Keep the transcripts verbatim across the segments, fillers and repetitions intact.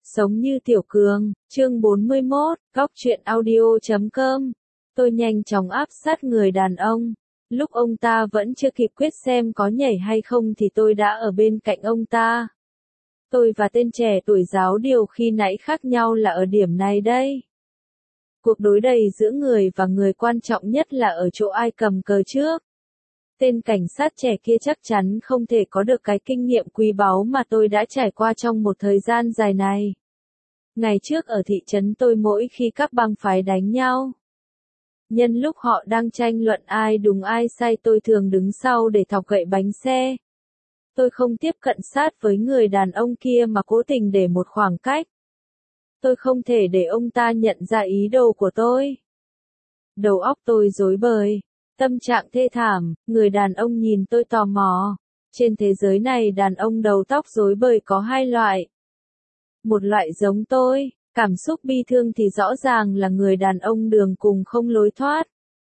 Sống như Tiểu Cường, chương bốn mươi mốt, góc truyện audio chấm com. Tôi nhanh chóng áp sát người đàn ông. Lúc ông ta vẫn chưa kịp quyết xem có nhảy hay không thì tôi đã ở bên cạnh ông ta. Tôi và tên trẻ tuổi giáo điều khi nãy khác nhau là ở điểm này đây. Cuộc đối đẩy giữa người và người quan trọng nhất là ở chỗ ai cầm cờ trước. Tên cảnh sát trẻ kia chắc chắn không thể có được cái kinh nghiệm quý báu mà tôi đã trải qua trong một thời gian dài này. Ngày trước ở thị trấn tôi mỗi khi các bang phái đánh nhau, nhân lúc họ đang tranh luận ai đúng ai sai tôi thường đứng sau để thọc gậy bánh xe. Tôi không tiếp cận sát với người đàn ông kia mà cố tình để một khoảng cách. Tôi không thể để ông ta nhận ra ý đồ của tôi. Đầu óc tôi rối bời. Tâm trạng thê thảm, người đàn ông nhìn tôi tò mò. Trên thế giới này đàn ông đầu tóc rối bời có hai loại. Một loại giống tôi, cảm xúc bi thương thì rõ ràng là người đàn ông đường cùng không lối thoát.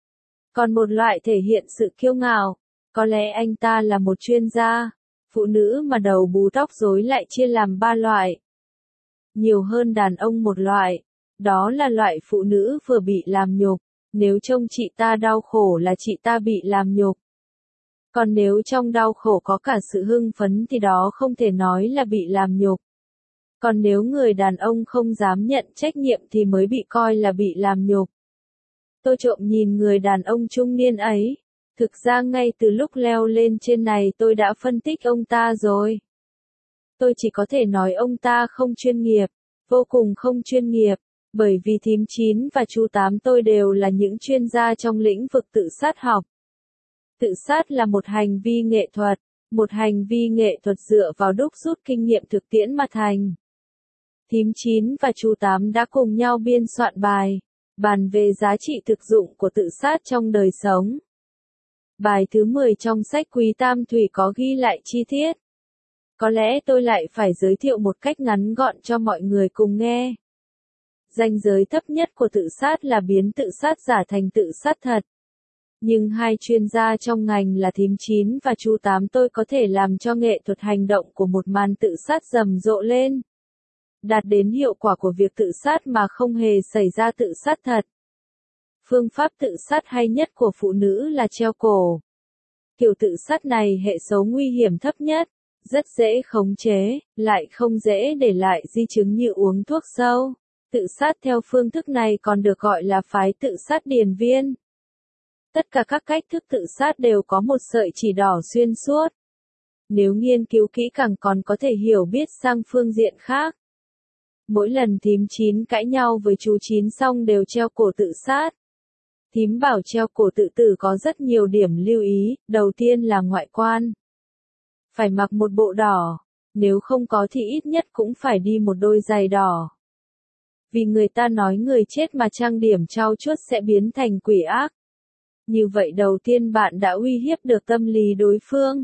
Còn một loại thể hiện sự kiêu ngạo, có lẽ anh ta là một chuyên gia. Phụ nữ mà đầu bù tóc rối lại chia làm ba loại. Nhiều hơn đàn ông một loại, đó là loại phụ nữ vừa bị làm nhục. Nếu trông chị ta đau khổ là chị ta bị làm nhục. Còn nếu trong đau khổ có cả sự hưng phấn thì đó không thể nói là bị làm nhục. Còn nếu người đàn ông không dám nhận trách nhiệm thì mới bị coi là bị làm nhục. Tôi trộm nhìn người đàn ông trung niên ấy. Thực ra ngay từ lúc leo lên trên này tôi đã phân tích ông ta rồi. Tôi chỉ có thể nói ông ta không chuyên nghiệp, vô cùng không chuyên nghiệp. Bởi vì thím chín và chú tám tôi đều là những chuyên gia trong lĩnh vực tự sát học. Tự sát là một hành vi nghệ thuật, một hành vi nghệ thuật dựa vào đúc rút kinh nghiệm thực tiễn mà thành. Thím chín và chú tám đã cùng nhau biên soạn bài, bàn về giá trị thực dụng của tự sát trong đời sống. Bài thứ mười trong sách Quý Tam Thủy có ghi lại chi tiết. Có lẽ tôi lại phải giới thiệu một cách ngắn gọn cho mọi người cùng nghe. Ranh giới thấp nhất của tự sát là biến tự sát giả thành tự sát thật. Nhưng hai chuyên gia trong ngành là thím chín và chú tám tôi có thể làm cho nghệ thuật hành động của một màn tự sát rầm rộ lên. Đạt đến hiệu quả của việc tự sát mà không hề xảy ra tự sát thật. Phương pháp tự sát hay nhất của phụ nữ là treo cổ. Kiểu tự sát này hệ số nguy hiểm thấp nhất, rất dễ khống chế, lại không dễ để lại di chứng như uống thuốc sâu. Tự sát theo phương thức này còn được gọi là phái tự sát điền viên. Tất cả các cách thức tự sát đều có một sợi chỉ đỏ xuyên suốt. Nếu nghiên cứu kỹ càng còn có thể hiểu biết sang phương diện khác. Mỗi lần thím chín cãi nhau với chú chín xong đều treo cổ tự sát. Thím bảo treo cổ tự tử có rất nhiều điểm lưu ý, đầu tiên là ngoại quan. Phải mặc một bộ đỏ, nếu không có thì ít nhất cũng phải đi một đôi giày đỏ. Vì người ta nói người chết mà trang điểm trau chuốt sẽ biến thành quỷ ác. Như vậy đầu tiên bạn đã uy hiếp được tâm lý đối phương.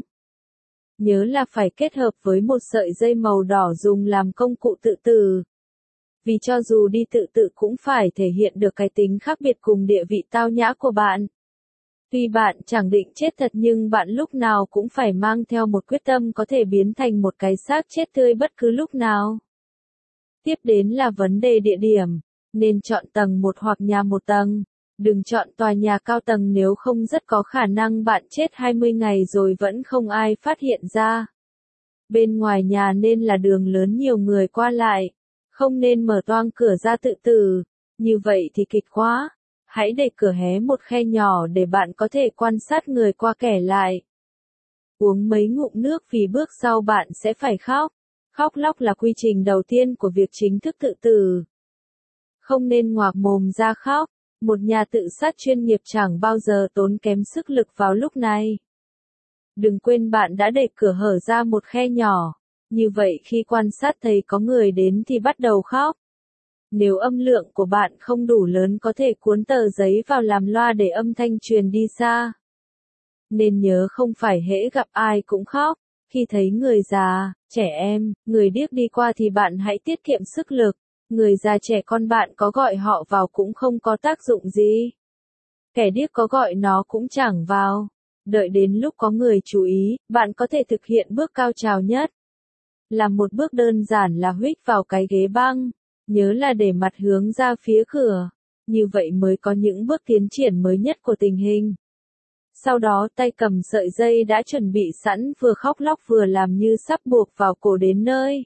Nhớ là phải kết hợp với một sợi dây màu đỏ dùng làm công cụ tự tử. Vì cho dù đi tự tử cũng phải thể hiện được cái tính khác biệt cùng địa vị tao nhã của bạn. Tuy bạn chẳng định chết thật nhưng bạn lúc nào cũng phải mang theo một quyết tâm có thể biến thành một cái xác chết tươi bất cứ lúc nào. Tiếp đến là vấn đề địa điểm, nên chọn tầng một hoặc nhà một tầng, đừng chọn tòa nhà cao tầng nếu không rất có khả năng bạn chết hai mươi ngày rồi vẫn không ai phát hiện ra. Bên ngoài nhà nên là đường lớn nhiều người qua lại, không nên mở toang cửa ra tự tử, như vậy thì kịch quá. Hãy để cửa hé một khe nhỏ để bạn có thể quan sát người qua kẻ lại. Uống mấy ngụm nước vì bước sau bạn sẽ phải khóc. Khóc lóc là quy trình đầu tiên của việc chính thức tự tử. Không nên ngoạc mồm ra khóc, một nhà tự sát chuyên nghiệp chẳng bao giờ tốn kém sức lực vào lúc này. Đừng quên bạn đã để cửa hở ra một khe nhỏ, như vậy khi quan sát thấy có người đến thì bắt đầu khóc. Nếu âm lượng của bạn không đủ lớn có thể cuốn tờ giấy vào làm loa để âm thanh truyền đi xa. Nên nhớ không phải hễ gặp ai cũng khóc. Khi thấy người già, trẻ em, người điếc đi qua thì bạn hãy tiết kiệm sức lực. Người già trẻ con bạn có gọi họ vào cũng không có tác dụng gì. Kẻ điếc có gọi nó cũng chẳng vào. Đợi đến lúc có người chú ý, bạn có thể thực hiện bước cao trào nhất. Làm một bước đơn giản là huých vào cái ghế băng, nhớ là để mặt hướng ra phía cửa, như vậy mới có những bước tiến triển mới nhất của tình hình. Sau đó tay cầm sợi dây đã chuẩn bị sẵn vừa khóc lóc vừa làm như sắp buộc vào cổ đến nơi.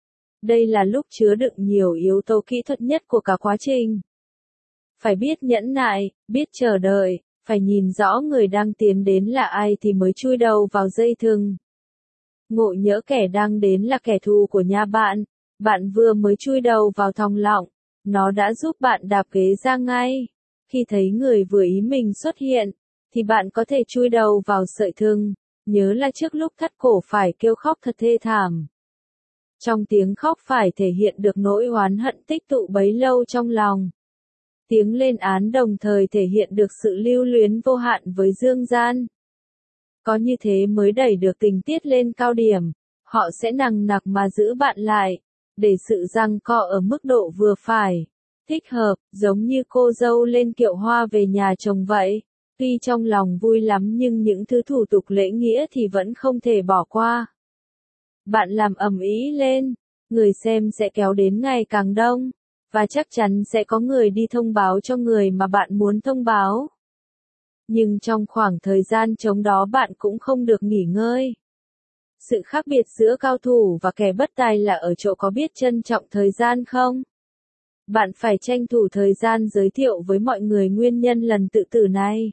Đây là lúc chứa đựng nhiều yếu tố kỹ thuật nhất của cả quá trình. Phải biết nhẫn nại, biết chờ đợi, phải nhìn rõ người đang tiến đến là ai thì mới chui đầu vào dây thừng. Ngộ nhỡ kẻ đang đến là kẻ thù của nhà bạn, bạn vừa mới chui đầu vào thòng lọng, nó đã giúp bạn đạp ghế ra ngay. Khi thấy người vừa ý mình xuất hiện, thì bạn có thể chui đầu vào sợi thừng, nhớ là trước lúc thắt cổ phải kêu khóc thật thê thảm. Trong tiếng khóc phải thể hiện được nỗi oán hận tích tụ bấy lâu trong lòng. Tiếng lên án đồng thời thể hiện được sự lưu luyến vô hạn với dương gian. Có như thế mới đẩy được tình tiết lên cao điểm, họ sẽ nằng nặc mà giữ bạn lại, để sự giằng co ở mức độ vừa phải, thích hợp, giống như cô dâu lên kiệu hoa về nhà chồng vậy. Tuy trong lòng vui lắm nhưng những thứ thủ tục lễ nghĩa thì vẫn không thể bỏ qua. Bạn làm ầm ĩ lên, người xem sẽ kéo đến ngày càng đông, và chắc chắn sẽ có người đi thông báo cho người mà bạn muốn thông báo. Nhưng trong khoảng thời gian trống đó bạn cũng không được nghỉ ngơi. Sự khác biệt giữa cao thủ và kẻ bất tài là ở chỗ có biết trân trọng thời gian không? Bạn phải tranh thủ thời gian giới thiệu với mọi người nguyên nhân lần tự tử này.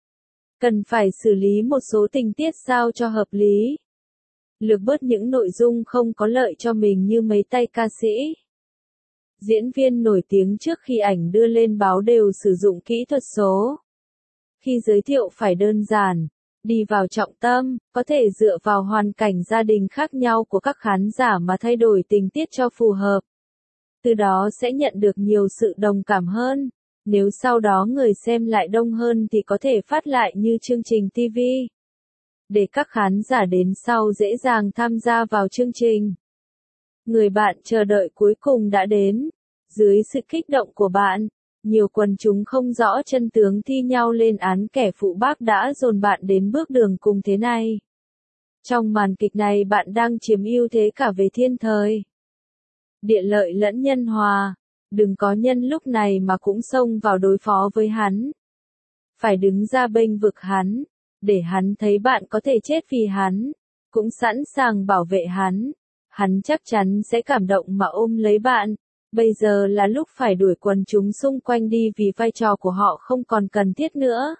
Cần phải xử lý một số tình tiết sao cho hợp lý. Lược bớt những nội dung không có lợi cho mình như mấy tay ca sĩ. Diễn viên nổi tiếng trước khi ảnh đưa lên báo đều sử dụng kỹ thuật số. Khi giới thiệu phải đơn giản, đi vào trọng tâm, có thể dựa vào hoàn cảnh gia đình khác nhau của các khán giả mà thay đổi tình tiết cho phù hợp. Từ đó sẽ nhận được nhiều sự đồng cảm hơn. Nếu sau đó người xem lại đông hơn thì có thể phát lại như chương trình ti vi. Để các khán giả đến sau dễ dàng tham gia vào chương trình. Người bạn chờ đợi cuối cùng đã đến. Dưới sự kích động của bạn, nhiều quần chúng không rõ chân tướng thi nhau lên án kẻ phụ bác đã dồn bạn đến bước đường cùng thế này. Trong màn kịch này bạn đang chiếm ưu thế cả về thiên thời, địa lợi lẫn nhân hòa. Đừng có nhân lúc này mà cũng xông vào đối phó với hắn. Phải đứng ra bênh vực hắn, để hắn thấy bạn có thể chết vì hắn, cũng sẵn sàng bảo vệ hắn. Hắn chắc chắn sẽ cảm động mà ôm lấy bạn. Bây giờ là lúc phải đuổi quần chúng xung quanh đi vì vai trò của họ không còn cần thiết nữa.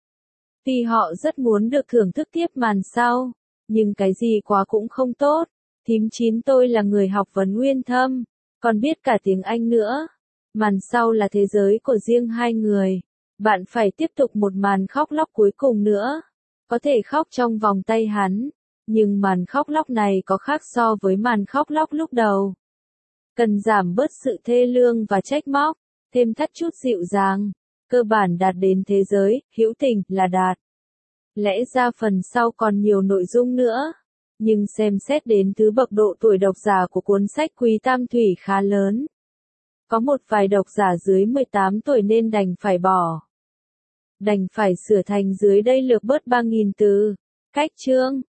Vì họ rất muốn được thưởng thức tiếp màn sau, nhưng cái gì quá cũng không tốt. Thím Chín tôi là người học vấn uyên thâm, còn biết cả tiếng Anh nữa. Màn sau là thế giới của riêng hai người. Bạn phải tiếp tục một màn khóc lóc cuối cùng nữa. Có thể khóc trong vòng tay hắn, nhưng màn khóc lóc này có khác so với màn khóc lóc lúc đầu. Cần giảm bớt sự thê lương và trách móc, thêm thắt chút dịu dàng. Cơ bản đạt đến thế giới, hữu tình là đạt. Lẽ ra phần sau còn nhiều nội dung nữa. Nhưng xem xét đến thứ bậc độ tuổi độc giả của cuốn sách Quý Tam Thủy khá lớn. Có một vài độc giả dưới mười tám tuổi nên đành phải bỏ. Đành phải sửa thành dưới đây lược bớt ba nghìn từ. Cách chương